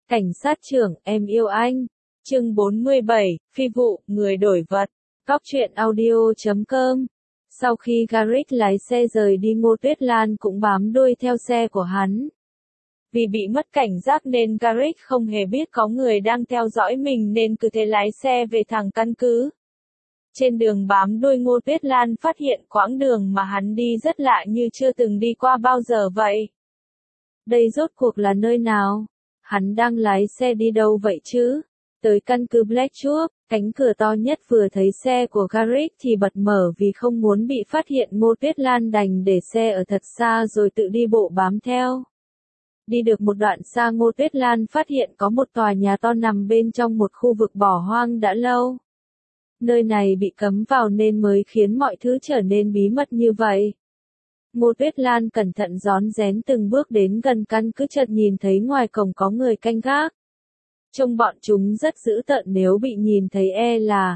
Cảnh sát trưởng, em yêu anh. Chương 47, phi vụ, người đổi vật. Góc truyện audio.com. Sau khi Garrick lái xe rời đi, Ngô Tuyết Lan cũng bám đuôi theo xe của hắn. Vì bị mất cảnh giác nên Garrick không hề biết có người đang theo dõi mình nên cứ thế lái xe về thẳng căn cứ. Trên đường bám đuôi, Ngô Tuyết Lan phát hiện quãng đường mà hắn đi rất lạ, như chưa từng đi qua bao giờ vậy. Đây rốt cuộc là nơi nào? Hắn đang lái xe đi đâu vậy chứ? Tới căn cứ Blackchup, cánh cửa to nhất vừa thấy xe của Garrick thì bật mở. Vì không muốn bị phát hiện, Ngô Tuyết Lan đành để xe ở thật xa rồi tự đi bộ bám theo. Đi được một đoạn xa, Ngô Tuyết Lan phát hiện có một tòa nhà to nằm bên trong một khu vực bỏ hoang đã lâu. Nơi này bị cấm vào nên mới khiến mọi thứ trở nên bí mật như vậy. Ngô Tuyết Lan cẩn thận rón rén từng bước đến gần căn cứ, chợt nhìn thấy ngoài cổng có người canh gác. Trông bọn chúng rất dữ tợn, nếu bị nhìn thấy e là.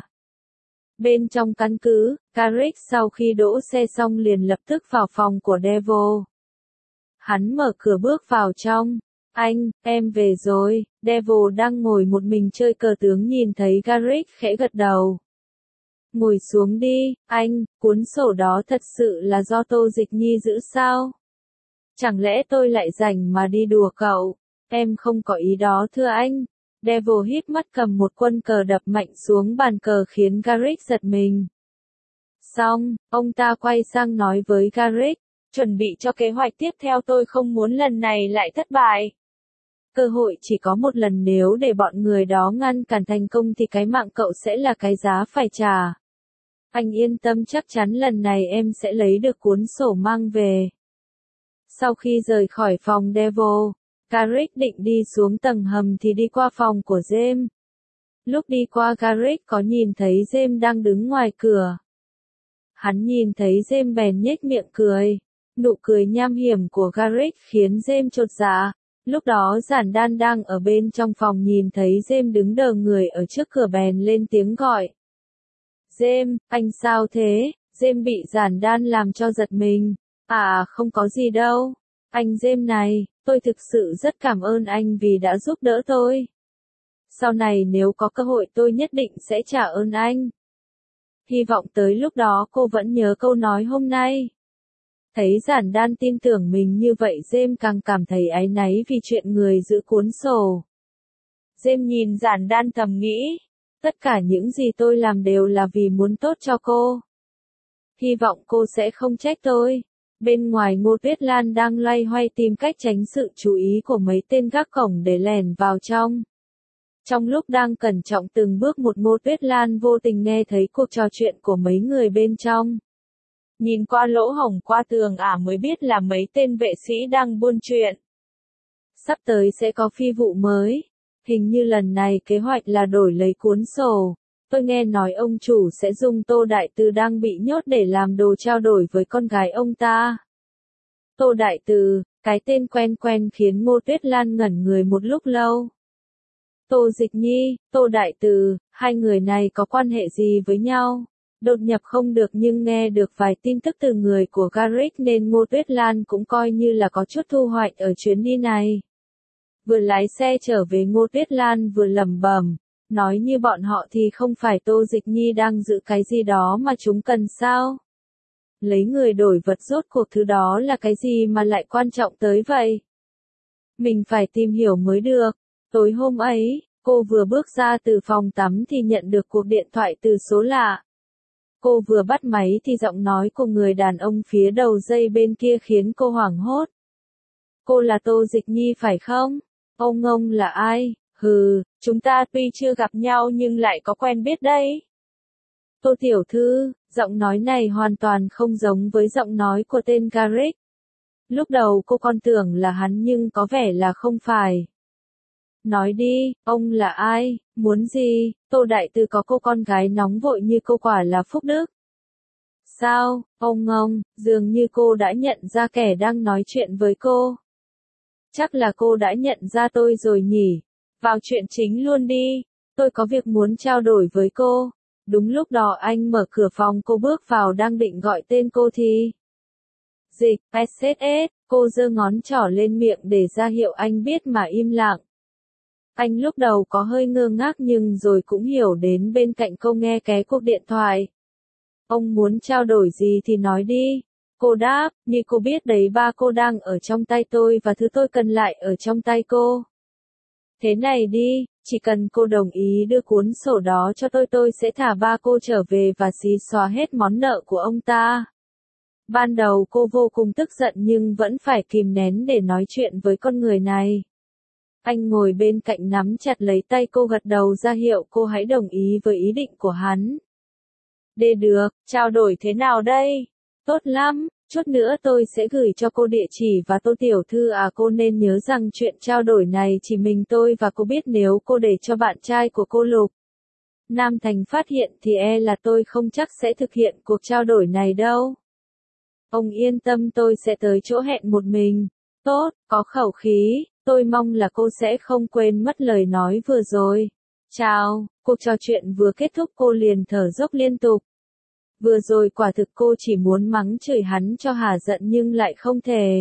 Bên trong căn cứ, Garrick sau khi đỗ xe xong liền lập tức vào phòng của Devil. Hắn mở cửa bước vào trong. Anh, em về rồi. Devil đang ngồi một mình chơi cờ tướng, nhìn thấy Garrick khẽ gật đầu. Ngồi xuống đi, anh, cuốn sổ đó thật sự là do Tô Dịch Nhi giữ sao? Chẳng lẽ tôi lại rảnh mà đi đùa cậu? Em không có ý đó thưa anh. Devil híp mắt cầm một quân cờ đập mạnh xuống bàn cờ khiến Garrick giật mình. Xong, ông ta quay sang nói với Garrick, chuẩn bị cho kế hoạch tiếp theo, tôi không muốn lần này lại thất bại. Cơ hội chỉ có một lần, nếu để bọn người đó ngăn cản thành công thì cái mạng cậu sẽ là cái giá phải trả. Anh yên tâm, chắc chắn lần này em sẽ lấy được cuốn sổ mang về. Sau khi rời khỏi phòng Devil, Garrick định đi xuống tầng hầm thì đi qua phòng của James. Lúc đi qua, Garrick có nhìn thấy James đang đứng ngoài cửa. Hắn nhìn thấy James bèn nhếch miệng cười. Nụ cười nham hiểm của Garrick khiến James chột dạ. Lúc đó Giản Đan đang ở bên trong phòng nhìn thấy James đứng đờ người ở trước cửa bèn lên tiếng gọi. James, anh sao thế? James bị Giản Đan làm cho giật mình. À, không có gì đâu. Anh James này, tôi thực sự rất cảm ơn anh vì đã giúp đỡ tôi. Sau này nếu có cơ hội tôi nhất định sẽ trả ơn anh. Hy vọng tới lúc đó cô vẫn nhớ câu nói hôm nay. Thấy Giản Đan tin tưởng mình như vậy, James càng cảm thấy áy náy vì chuyện người giữ cuốn sổ. James nhìn Giản Đan thầm nghĩ, tất cả những gì tôi làm đều là vì muốn tốt cho cô. Hy vọng cô sẽ không trách tôi. Bên ngoài, Ngô Tuyết Lan đang loay hoay tìm cách tránh sự chú ý của mấy tên gác cổng để lẻn vào trong. Trong lúc đang cẩn trọng từng bước một, Ngô Tuyết Lan vô tình nghe thấy cuộc trò chuyện của mấy người bên trong. Nhìn qua lỗ hổng qua tường mới biết là mấy tên vệ sĩ đang buôn chuyện. Sắp tới sẽ có phi vụ mới. Hình như lần này kế hoạch là đổi lấy cuốn sổ. Tôi nghe nói ông chủ sẽ dùng Tô Đại Từ đang bị nhốt để làm đồ trao đổi với con gái ông ta. Tô Đại Từ, cái tên quen quen khiến Ngô Tuyết Lan ngẩn người một lúc lâu. Tô Dịch Nhi, Tô Đại Từ, hai người này có quan hệ gì với nhau? Đột nhập không được nhưng nghe được vài tin tức từ người của Garrick nên Ngô Tuyết Lan cũng coi như là có chút thu hoạch ở chuyến đi này. Vừa lái xe trở về, Ngô Tuyết Lan vừa lẩm bẩm, nói như bọn họ thì không phải Tô Dịch Nhi đang giữ cái gì đó mà chúng cần sao? Lấy người đổi vật, rốt cuộc thứ đó là cái gì mà lại quan trọng tới vậy? Mình phải tìm hiểu mới được. Tối hôm ấy, cô vừa bước ra từ phòng tắm thì nhận được cuộc điện thoại từ số lạ. Cô vừa bắt máy thì giọng nói của người đàn ông phía đầu dây bên kia khiến cô hoảng hốt. Cô là Tô Dịch Nhi phải không? Ông là ai? Hừ, chúng ta tuy chưa gặp nhau nhưng lại có quen biết đấy. Tô tiểu thư, giọng nói này hoàn toàn không giống với giọng nói của tên Garrick. Lúc đầu cô còn tưởng là hắn nhưng có vẻ là không phải. Nói đi, ông là ai, muốn gì? Tô Đại Từ có cô con gái nóng vội như cô quả là phúc đức. Sao, ông, dường như cô đã nhận ra kẻ đang nói chuyện với cô. Chắc là cô đã nhận ra tôi rồi nhỉ. Vào chuyện chính luôn đi, tôi có việc muốn trao đổi với cô. Đúng lúc đó anh mở cửa phòng, cô bước vào đang định gọi tên cô thì. Dịch, SSS, cô giơ ngón trỏ lên miệng để ra hiệu anh biết mà im lặng. Anh lúc đầu có hơi ngơ ngác nhưng rồi cũng hiểu đến bên cạnh cô nghe cái cuộc điện thoại. Ông muốn trao đổi gì thì nói đi. Cô đáp, như cô biết đấy ba cô đang ở trong tay tôi và thứ tôi cần lại ở trong tay cô. Thế này đi, chỉ cần cô đồng ý đưa cuốn sổ đó cho tôi sẽ thả ba cô trở về và xí xóa hết món nợ của ông ta. Ban đầu cô vô cùng tức giận nhưng vẫn phải kìm nén để nói chuyện với con người này. Anh ngồi bên cạnh nắm chặt lấy tay cô gật đầu ra hiệu cô hãy đồng ý với ý định của hắn. Được, trao đổi thế nào đây? Tốt lắm, chút nữa tôi sẽ gửi cho cô địa chỉ và Tô tiểu thư cô nên nhớ rằng chuyện trao đổi này chỉ mình tôi và cô biết nếu cô để cho bạn trai của cô Lục Nam Thành phát hiện thì là tôi không chắc sẽ thực hiện cuộc trao đổi này đâu. Ông yên tâm tôi sẽ tới chỗ hẹn một mình. Tốt, có khẩu khí, tôi mong là cô sẽ không quên mất lời nói vừa rồi. Chào, cuộc trò chuyện vừa kết thúc cô liền thở dốc liên tục. Vừa rồi quả thực cô chỉ muốn mắng chửi hắn cho hả giận nhưng lại không thể.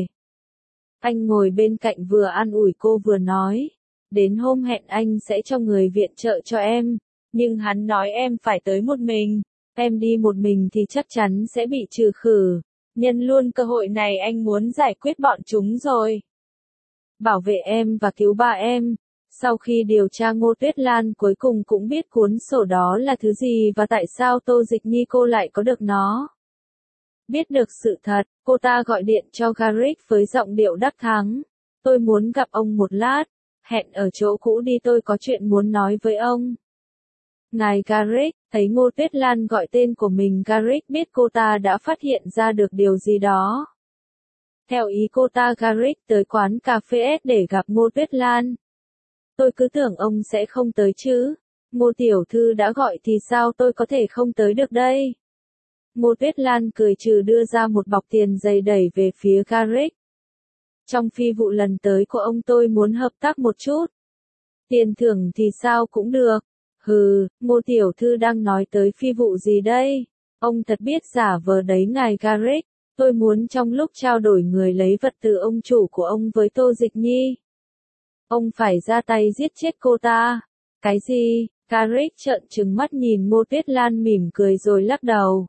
Anh ngồi bên cạnh vừa an ủi cô vừa nói. Đến hôm hẹn anh sẽ cho người viện trợ cho em. Nhưng hắn nói em phải tới một mình. Em đi một mình thì chắc chắn sẽ bị trừ khử. Nhân luôn cơ hội này anh muốn giải quyết bọn chúng rồi. Bảo vệ em và cứu ba em. Sau khi điều tra Ngô Tuyết Lan cuối cùng cũng biết cuốn sổ đó là thứ gì và tại sao Tô Dịch Nhi cô lại có được nó. Biết được sự thật, cô ta gọi điện cho Garrick với giọng điệu đắc thắng. Tôi muốn gặp ông một lát. Hẹn ở chỗ cũ đi tôi có chuyện muốn nói với ông. Ngài Garrick, thấy Ngô Tuyết Lan gọi tên của mình Garrick biết cô ta đã phát hiện ra được điều gì đó. Theo ý cô ta Garrick tới quán cà phê S để gặp Ngô Tuyết Lan. Tôi cứ tưởng ông sẽ không tới chứ. Ngô tiểu thư đã gọi thì sao tôi có thể không tới được đây. Ngô Tuyết Lan cười trừ đưa ra một bọc tiền dày đẩy về phía Garrick. Trong phi vụ lần tới của ông tôi muốn hợp tác một chút. Tiền thưởng thì sao cũng được. Hừ, Ngô tiểu thư đang nói tới phi vụ gì đây? Ông thật biết giả vờ đấy ngài Garrick. Tôi muốn trong lúc trao đổi người lấy vật từ ông chủ của ông với Tô Dịch Nhi. Ông phải ra tay giết chết cô ta. Cái gì? Garrick trợn trừng mắt nhìn Ngô Tuyết Lan mỉm cười rồi lắc đầu.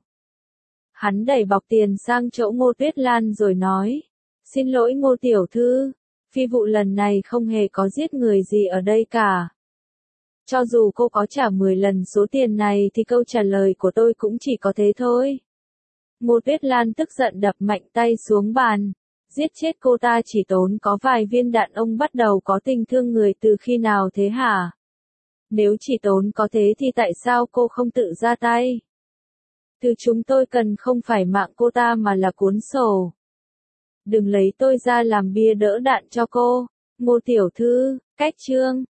Hắn đẩy bọc tiền sang chỗ Ngô Tuyết Lan rồi nói. Xin lỗi Ngô tiểu thư. Phi vụ lần này không hề có giết người gì ở đây cả. Cho dù cô có trả 10 lần số tiền này thì câu trả lời của tôi cũng chỉ có thế thôi. Ngô Tuyết Lan tức giận đập mạnh tay xuống bàn. Giết chết cô ta chỉ tốn có vài viên đạn ông bắt đầu có tình thương người từ khi nào thế hả? Nếu chỉ tốn có thế thì tại sao cô không tự ra tay? Thứ chúng tôi cần không phải mạng cô ta mà là cuốn sổ. Đừng lấy tôi ra làm bia đỡ đạn cho cô. Ngô tiểu thư, cách chương.